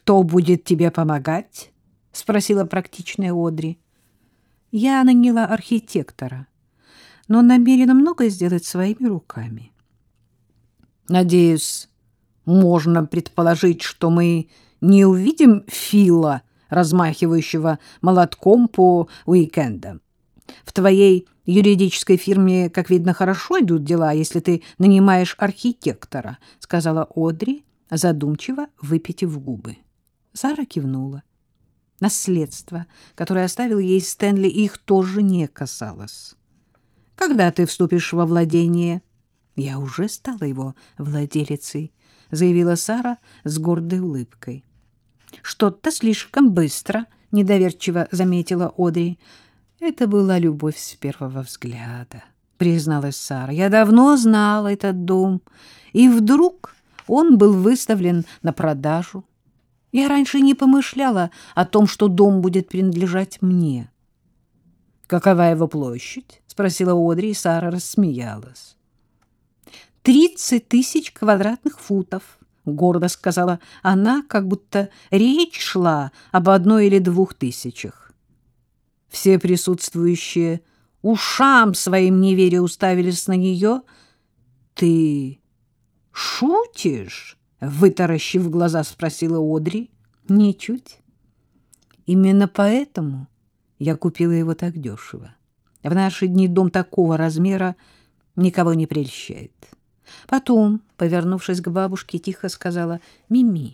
кто будет тебе помогать? — спросила практичная Одри. — Я наняла архитектора, но намерена многое сделать своими руками. — Надеюсь, можно предположить, что мы не увидим Фила, размахивающего молотком по уикендам. В твоей юридической фирме, как видно, хорошо идут дела, если ты нанимаешь архитектора, — сказала Одри, задумчиво выпитив губы. Сара кивнула. Наследство, которое оставил ей Стэнли, их тоже не касалось. — Когда ты вступишь во владение? — Я уже стала его владелицей, — заявила Сара с гордой улыбкой. — Что-то слишком быстро, — недоверчиво заметила Одри. — Это была любовь с первого взгляда, — призналась Сара. — Я давно знала этот дом, и вдруг он был выставлен на продажу. Я раньше не помышляла о том, что дом будет принадлежать мне. — Какова его площадь? — спросила Одри, и Сара рассмеялась. 30 тысяч квадратных футов, — гордо сказала она, как будто речь шла об 1 или 2 тысячах. Все присутствующие ушам своим не веря уставились на нее. — Ты шутишь? — вытаращив глаза, спросила Одри. — Ничуть. Именно поэтому я купила его так дешево. В наши дни дом такого размера никого не прельщает. Потом, повернувшись к бабушке, тихо сказала: — Мими,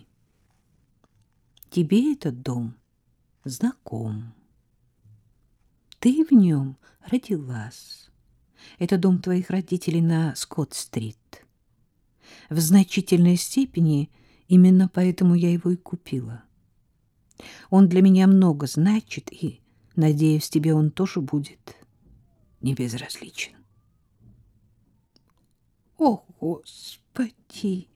тебе этот дом знаком. Ты в нем родилась. Это дом твоих родителей на Скотт-стрит. В значительной степени именно поэтому я его и купила. Он для меня много значит, и, надеюсь, тебе он тоже будет не безразличен. О, Господи!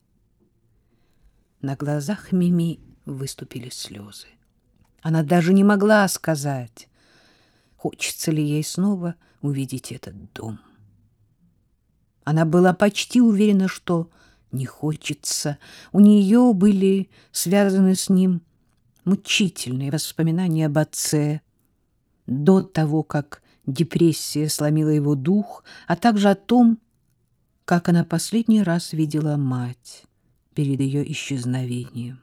На глазах Мими выступили слезы. Она даже не могла сказать, хочется ли ей снова увидеть этот дом. Она была почти уверена, что не хочется. У нее были связаны с ним мучительные воспоминания об отце, до того, как депрессия сломила его дух, а также о том, как она последний раз видела мать перед ее исчезновением.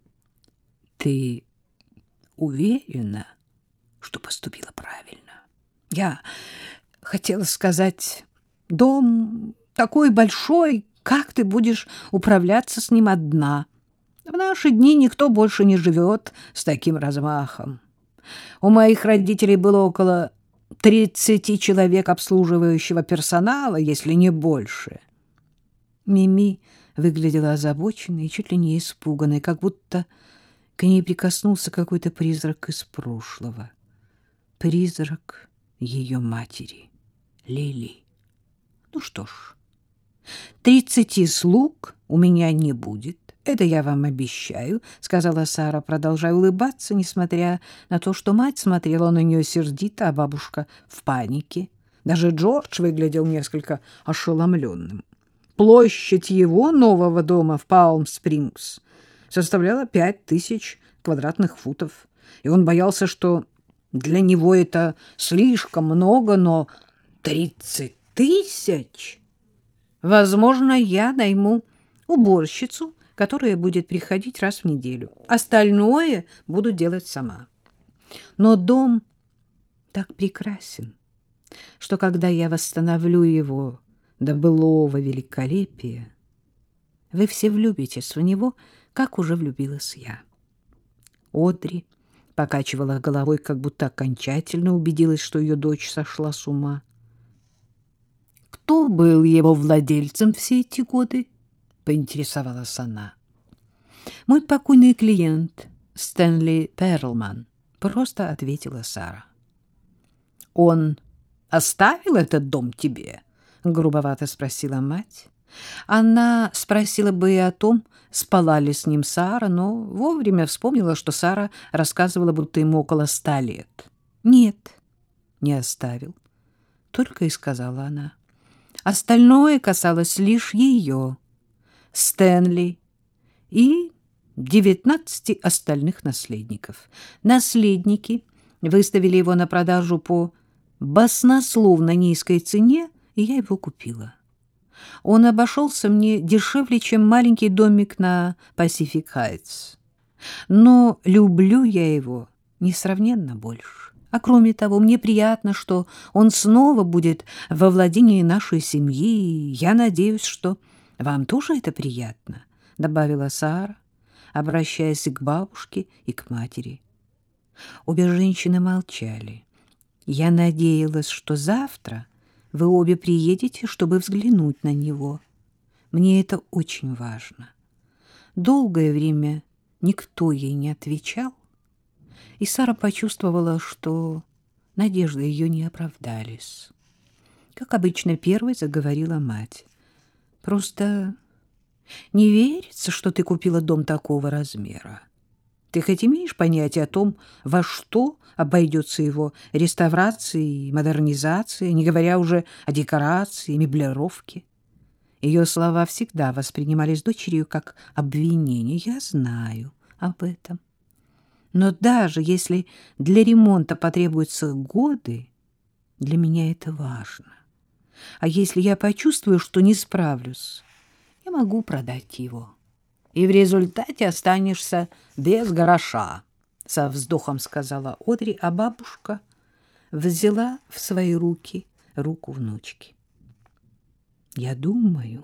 Ты уверена, что поступила правильно? Я хотела сказать, дом такой большой, как ты будешь управляться с ним одна? В наши дни никто больше не живет с таким размахом. У моих родителей было около 30 человек обслуживающего персонала, если не больше. Мими выглядела озабоченной и чуть ли не испуганной, как будто к ней прикоснулся какой-то призрак из прошлого. Призрак ее матери, Лили. Ну что ж, 30 слуг у меня не будет. Это я вам обещаю, — сказала Сара, продолжая улыбаться, несмотря на то, что мать смотрела на нее сердито, а бабушка в панике. Даже Джордж выглядел несколько ошеломленным. Площадь его нового дома в Палм-Спрингс составляла 5000 квадратных футов, и он боялся, что для него это слишком много, но 30 тысяч! Возможно, я найму уборщицу, которая будет приходить раз в неделю. Остальное буду делать сама. Но дом так прекрасен, что когда я восстановлю его до былого великолепия, вы все влюбитесь в него, как уже влюбилась я. Одри покачивала головой, как будто окончательно убедилась, что ее дочь сошла с ума. Кто был его владельцем все эти годы? Поинтересовалась она. Мой покойный клиент Стэнли Перлман, просто ответила Сара. Он оставил этот дом тебе? Грубовато спросила мать. Она спросила бы и о том, спала ли с ним Сара, но вовремя вспомнила, что Сара рассказывала, будто ему около 100 лет. Нет, не оставил, только и сказала она. Остальное касалось лишь ее, Стэнли и 19 остальных наследников. Наследники выставили его на продажу по баснословно низкой цене, и я его купила. Он обошелся мне дешевле, чем маленький домик на Pacific Heights. Но люблю я его несравненно больше. А кроме того, мне приятно, что он снова будет во владении нашей семьи, и я надеюсь, что вам тоже это приятно, — добавила Сара, обращаясь к бабушке и к матери. Обе женщины молчали. Я надеялась, что завтра вы обе приедете, чтобы взглянуть на него. Мне это очень важно. Долгое время никто ей не отвечал, и Сара почувствовала, что надежды ее не оправдались. Как обычно, первой заговорила мать. «Просто не верится, что ты купила дом такого размера. Ты хоть имеешь понятие о том, во что обойдется его реставрация и модернизация, не говоря уже о декорации и меблировке?» Ее слова всегда воспринимались дочерью как обвинение. Я знаю об этом. Но даже если для ремонта потребуются годы, для меня это важно. А если я почувствую, что не справлюсь, я могу продать его. И в результате останешься без гроша, — со вздохом сказала Одри, а бабушка взяла в свои руки руку внучки. Я думаю,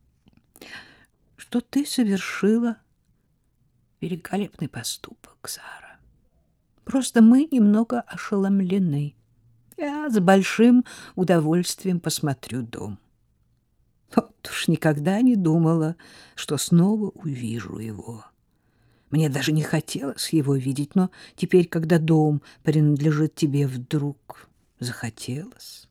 что ты совершила великолепный поступок, Сара. Просто мы немного ошеломлены. Я с большим удовольствием посмотрю дом. Вот уж никогда не думала, что снова увижу его. Мне даже не хотелось его видеть, но теперь, когда дом принадлежит тебе, вдруг захотелось.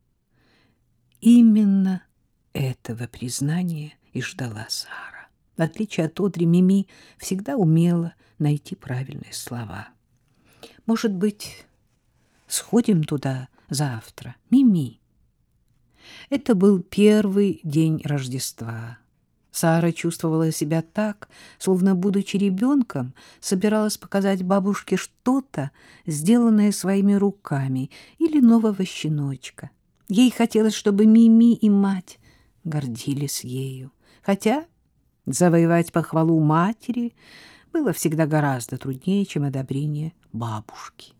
Именно этого признания и ждала Сара. В отличие от Одри, Мими всегда умела найти правильные слова. «Может быть, сходим туда завтра, Мими?» Это был первый день Рождества. Сара чувствовала себя так, словно, будучи ребенком, собиралась показать бабушке что-то, сделанное своими руками, или нового щеночка. Ей хотелось, чтобы Мими и мать гордились ею. Хотя завоевать похвалу матери было всегда гораздо труднее, чем одобрение бабушки.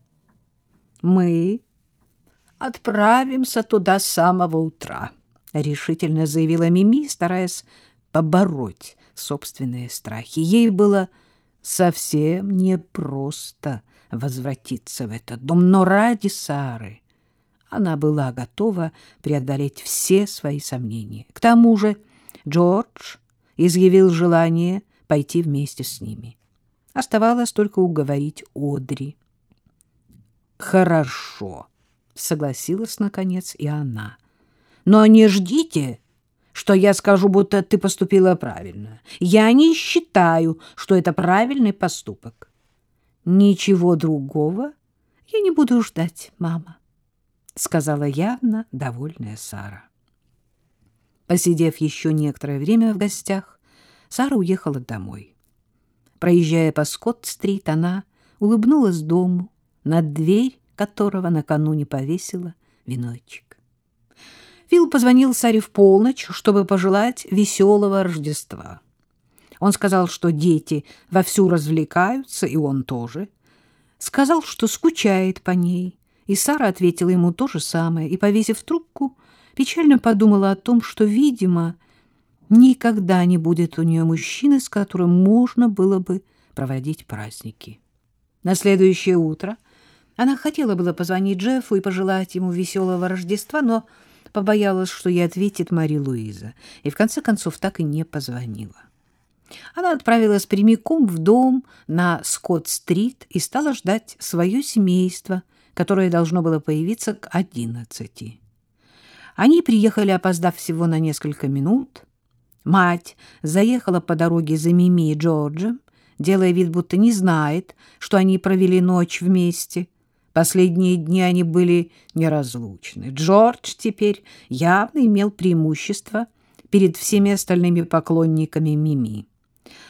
«Мы отправимся туда с самого утра», — решительно заявила Мими, стараясь побороть собственные страхи. Ей было совсем непросто возвратиться в этот дом, но ради Сары она была готова преодолеть все свои сомнения. К тому же Джордж изъявил желание пойти вместе с ними. Оставалось только уговорить Одри. «Хорошо», — согласилась, наконец, и она. «Но не ждите, что я скажу, будто ты поступила правильно. Я не считаю, что это правильный поступок». «Ничего другого я не буду ждать, мама», — сказала явно довольная Сара. Посидев еще некоторое время в гостях, Сара уехала домой. Проезжая по Скотт-стрит, она улыбнулась дому, над дверь которого накануне повесила веночек. Фил позвонил Саре в полночь, чтобы пожелать веселого Рождества. Он сказал, что дети вовсю развлекаются, и он тоже. Сказал, что скучает по ней, и Сара ответила ему то же самое, и, повесив трубку, печально подумала о том, что, видимо, никогда не будет у нее мужчины, с которым можно было бы проводить праздники. На следующее утро она хотела было позвонить Джеффу и пожелать ему веселого Рождества, но побоялась, что ей ответит Мари-Луиза, и в конце концов так и не позвонила. Она отправилась прямиком в дом на Скотт-стрит и стала ждать свое семейство, которое должно было появиться к 11. Они приехали, опоздав всего на несколько минут. Мать заехала по дороге за Мими и Джорджем, делая вид, будто не знает, что они провели ночь вместе. Последние дни они были неразлучны. Джордж теперь явно имел преимущество перед всеми остальными поклонниками Мими.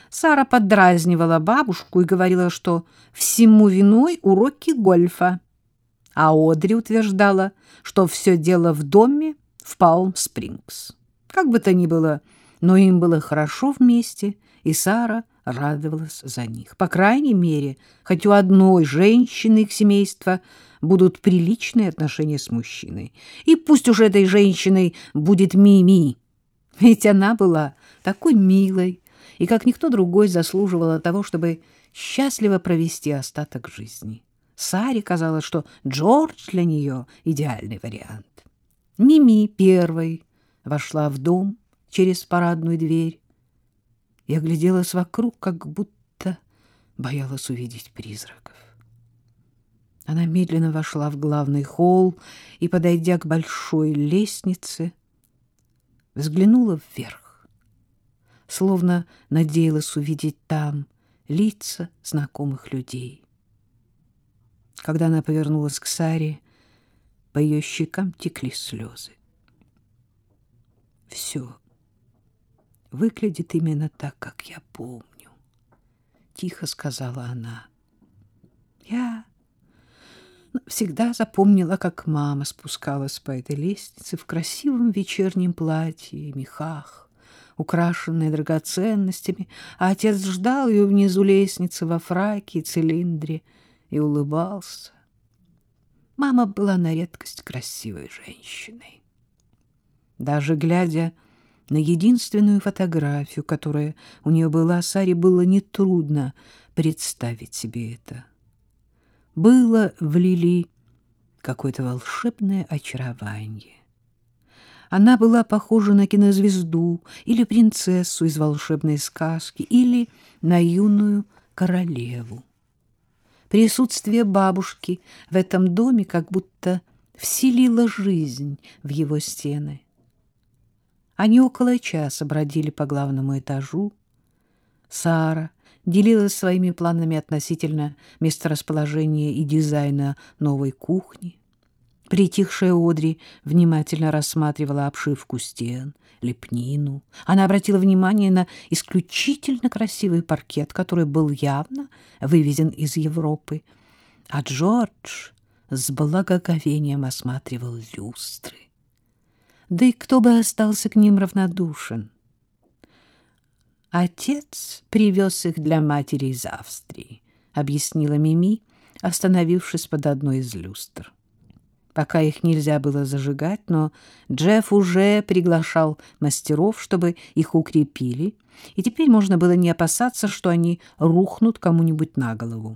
Сара поддразнивала бабушку и говорила, что всему виной уроки гольфа, а Одри утверждала, что все дело в доме в Палм-Спрингс. Как бы то ни было, но им было хорошо вместе, и Сара радовалась за них. По крайней мере, хоть у одной женщины их семейства будут приличные отношения с мужчиной. И пусть уж этой женщиной будет Мими, ведь она была такой милой и, как никто другой, заслуживала того, чтобы счастливо провести остаток жизни. Саре казалось, что Джордж для нее идеальный вариант. Мими первой вошла в дом через парадную дверь и огляделась вокруг, как будто боялась увидеть призраков. Она медленно вошла в главный холл и, подойдя к большой лестнице, взглянула вверх, словно надеялась увидеть там лица знакомых людей. Когда она повернулась к Саре, по ее щекам текли слезы. «Все выглядит именно так, как я помню», — тихо сказала она. «Я всегда запомнила, как мама спускалась по этой лестнице в красивом вечернем платье и мехах, украшенной драгоценностями, а отец ждал ее внизу лестницы во фраке и цилиндре и улыбался. Мама была на редкость красивой женщиной. Даже глядя на единственную фотографию, которая у нее была, Саре было нетрудно представить себе это. Было в Лили какое-то волшебное очарование. Она была похожа на кинозвезду или принцессу из волшебной сказки, или на юную королеву. Присутствие бабушки в этом доме как будто вселило жизнь в его стены. Они около часа бродили по главному этажу. Сара делилась своими планами относительно месторасположения и дизайна новой кухни. Притихшая Одри внимательно рассматривала обшивку стен, лепнину. Она обратила внимание на исключительно красивый паркет, который был явно вывезен из Европы. А Джордж с благоговением осматривал люстры. Да и кто бы остался к ним равнодушен? «Отец привез их для матери из Австрии», — объяснила Мими, остановившись под одной из люстр. Пока их нельзя было зажигать, но Джефф уже приглашал мастеров, чтобы их укрепили, и теперь можно было не опасаться, что они рухнут кому-нибудь на голову.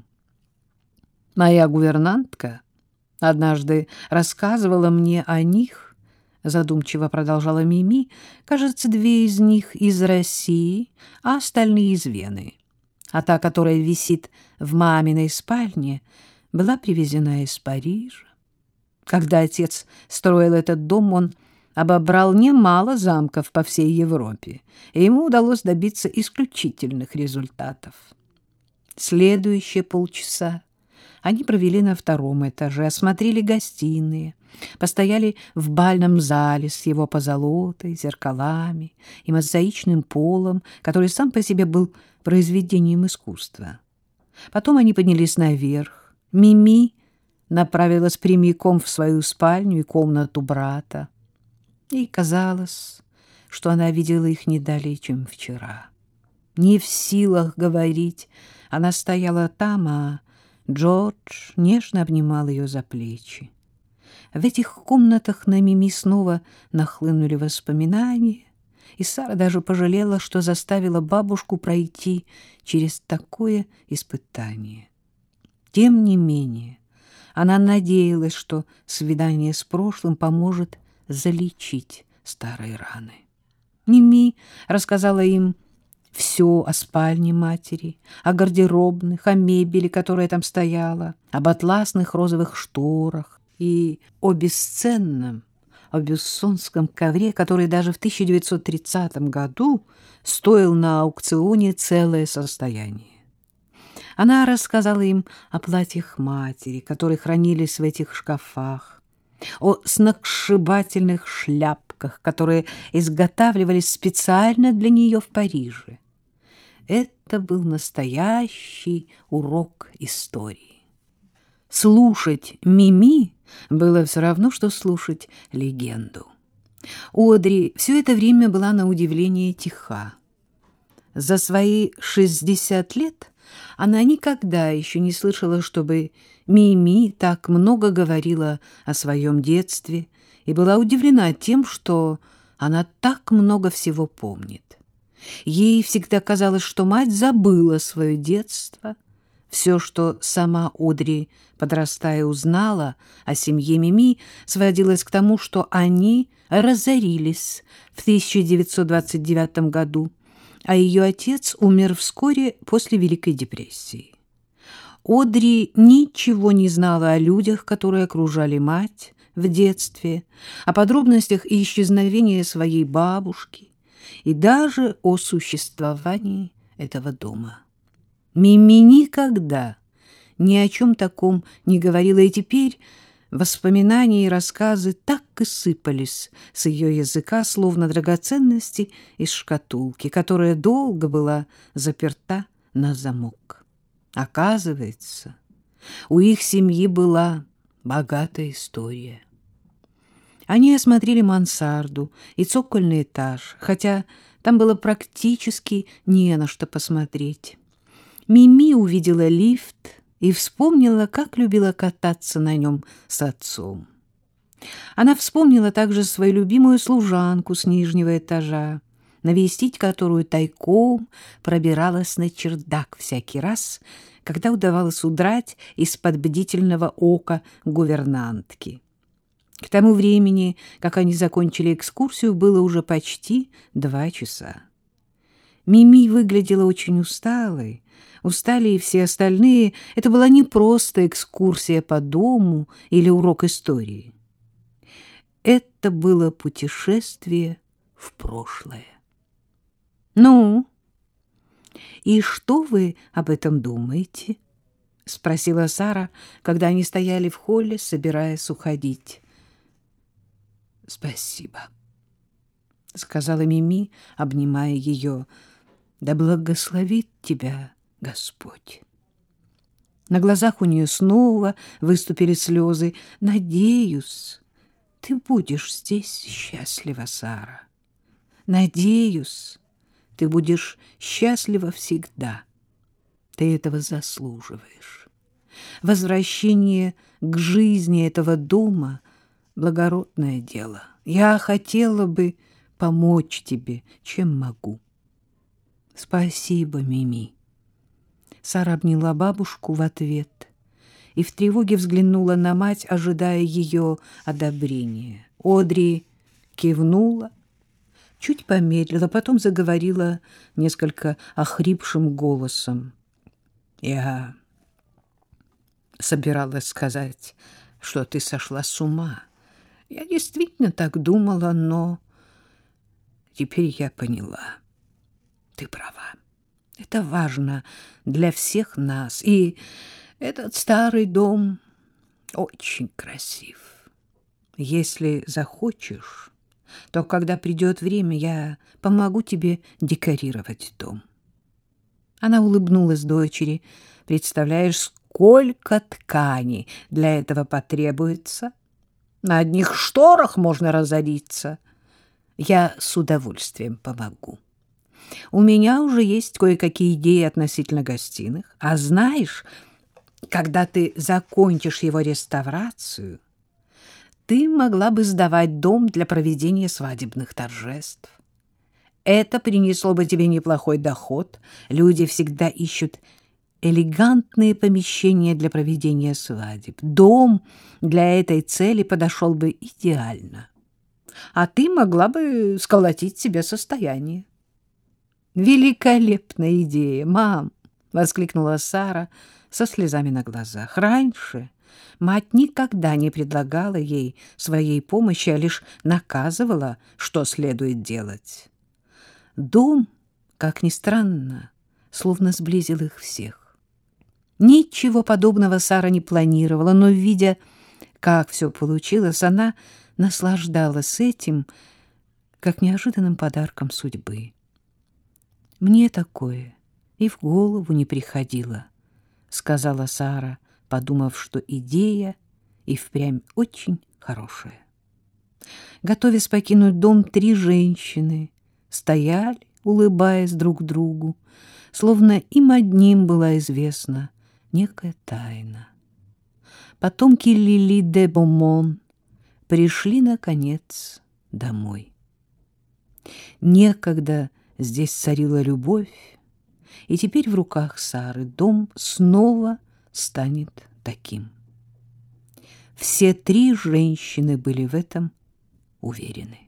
«Моя гувернантка однажды рассказывала мне о них», — задумчиво продолжала Мими. «Кажется, 2 из них из России, а остальные из Вены. А та, которая висит в маминой спальне, была привезена из Парижа. Когда отец строил этот дом, он обобрал немало замков по всей Европе, и ему удалось добиться исключительных результатов. Следующие полчаса они провели на 2-м этаже, осмотрели гостиные, постояли в бальном зале с его позолотой, зеркалами и мозаичным полом, который сам по себе был произведением искусства. Потом они поднялись наверх. Мими направилась прямиком в свою спальню и комнату брата. Ей казалось, что она видела их не далее, чем вчера. Не в силах говорить, она стояла там, а Джордж нежно обнимал ее за плечи. В этих комнатах на Мими снова нахлынули воспоминания, и Сара даже пожалела, что заставила бабушку пройти через такое испытание. Тем не менее, она надеялась, что свидание с прошлым поможет залечить старые раны. Мими рассказала им все о спальне матери, о гардеробных, о мебели, которая там стояла, об атласных розовых шторах и о бесценном абиссонском ковре, который даже в 1930 году стоил на аукционе целое состояние. Она рассказала им о платьях матери, которые хранились в этих шкафах, о сногсшибательных шляпках, которые изготавливались специально для нее в Париже. Это это был настоящий урок истории. Слушать Мими было все равно, что слушать легенду. Одри все это время была на удивление тиха. За свои 60 лет она никогда еще не слышала, чтобы Мими так много говорила о своем детстве, и была удивлена тем, что она так много всего помнит. Ей всегда казалось, что мать забыла свое детство. Все, что сама Одри, подрастая, узнала о семье Мими, сводилось к тому, что они разорились в 1929 году, а ее отец умер вскоре после Великой депрессии. Одри ничего не знала о людях, которые окружали мать в детстве, о подробностях исчезновения своей бабушки и даже о существовании этого дома. Мими никогда ни о чем таком не говорила, и теперь воспоминания и рассказы так и сыпались с ее языка, словно драгоценности из шкатулки, которая долго была заперта на замок. Оказывается, у их семьи была богатая история. Они осмотрели мансарду и цокольный этаж, хотя там было практически не на что посмотреть. Мими увидела лифт и вспомнила, как любила кататься на нем с отцом. Она вспомнила также свою любимую служанку с нижнего этажа, навестить которую тайком пробиралась на чердак всякий раз, когда удавалось удрать из-под бдительного ока гувернантки. К тому времени, как они закончили экскурсию, было уже почти 2 часа. Мими выглядела очень усталой. Устали и все остальные. Это была не просто экскурсия по дому или урок истории. Это было путешествие в прошлое. «Ну, и что вы об этом думаете?» — спросила Сара, когда они стояли в холле, собираясь уходить. «Спасибо», — сказала Мими, обнимая ее. «Да благословит тебя Господь». На глазах у нее снова выступили слезы. «Надеюсь, ты будешь здесь счастлива, Сара. Надеюсь, ты будешь счастлива всегда. Ты этого заслуживаешь. Возвращение к жизни этого дома — благородное дело. Я хотела бы помочь тебе, чем могу». «Спасибо, Мими». Сара обняла бабушку в ответ и в тревоге взглянула на мать, ожидая ее одобрения. Одри кивнула, чуть помедлила, потом заговорила несколько охрипшим голосом. «Я собиралась сказать, что ты сошла с ума. Я действительно так думала, но теперь я поняла. Ты права. Это важно для всех нас, и этот старый дом очень красив. Если захочешь, то, когда придет время, я помогу тебе декорировать дом». Она улыбнулась дочери. «Представляешь, сколько ткани для этого потребуется? На одних шторах можно разориться. Я с удовольствием помогу. У меня уже есть кое-какие идеи относительно гостиных. А знаешь, когда ты закончишь его реставрацию, ты могла бы сдавать дом для проведения свадебных торжеств. Это принесло бы тебе неплохой доход. Люди всегда ищут элегантные помещения для проведения свадеб. Дом для этой цели подошел бы идеально. А ты могла бы сколотить себе состояние». «Великолепная идея, мам!» — воскликнула Сара со слезами на глазах. Раньше мать никогда не предлагала ей своей помощи, а лишь наказывала, что следует делать. Дом, как ни странно, словно сблизил их всех. Ничего подобного Сара не планировала, но, видя, как все получилось, она наслаждалась этим, как неожиданным подарком судьбы. «Мне такое и в голову не приходило, — сказала Сара, подумав, что идея и впрямь очень хорошая. Готовясь покинуть дом, 3 женщины стояли, улыбаясь друг другу, словно им одним была известна некая тайна. Потомки Лили де Бомон пришли, наконец, домой. Некогда здесь царила любовь, и теперь в руках Сары дом снова станет таким. Все 3 женщины были в этом уверены.